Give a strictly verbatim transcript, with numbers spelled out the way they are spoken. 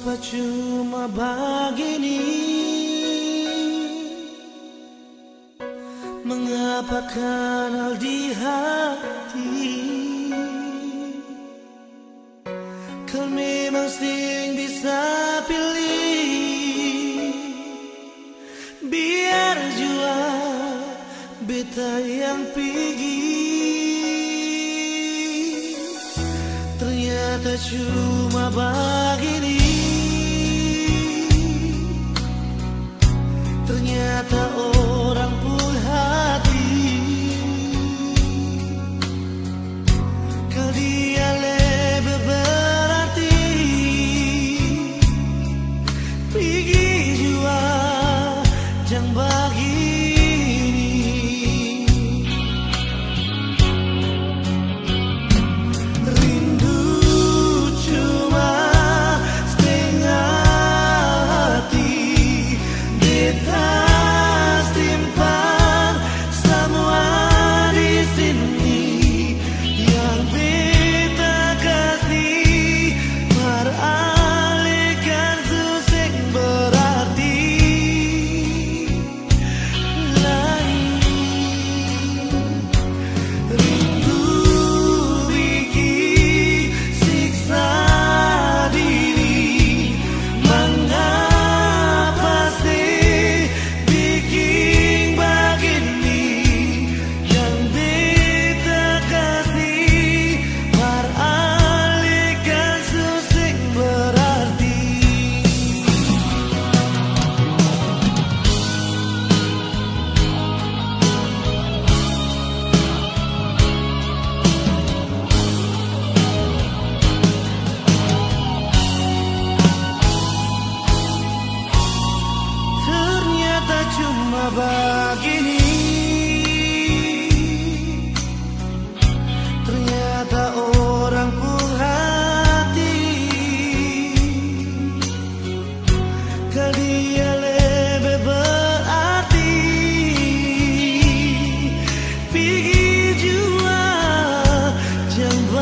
Mengapa cuma begini? Mengapa kanal di hati? Kau memang sing bisa pilih. Biar jua beta yang pergi. Ternyata cuma begini. Ternyata orang pun hati. Kau dia lebih berarti. Pergi jua jangan begini. Rindu cuma setengah hati. Beta simpan semua di sini. Yang beta kasih beralihkan susah berarti lain. Rindu bikin siksa diri. Mengapa sih bikin begini? Yang beta kasih beralihkan susah berarti. Ternyata cuma begini. Ternyata orang pun hati. Kau dia lebih berarti. Pergi jua jangan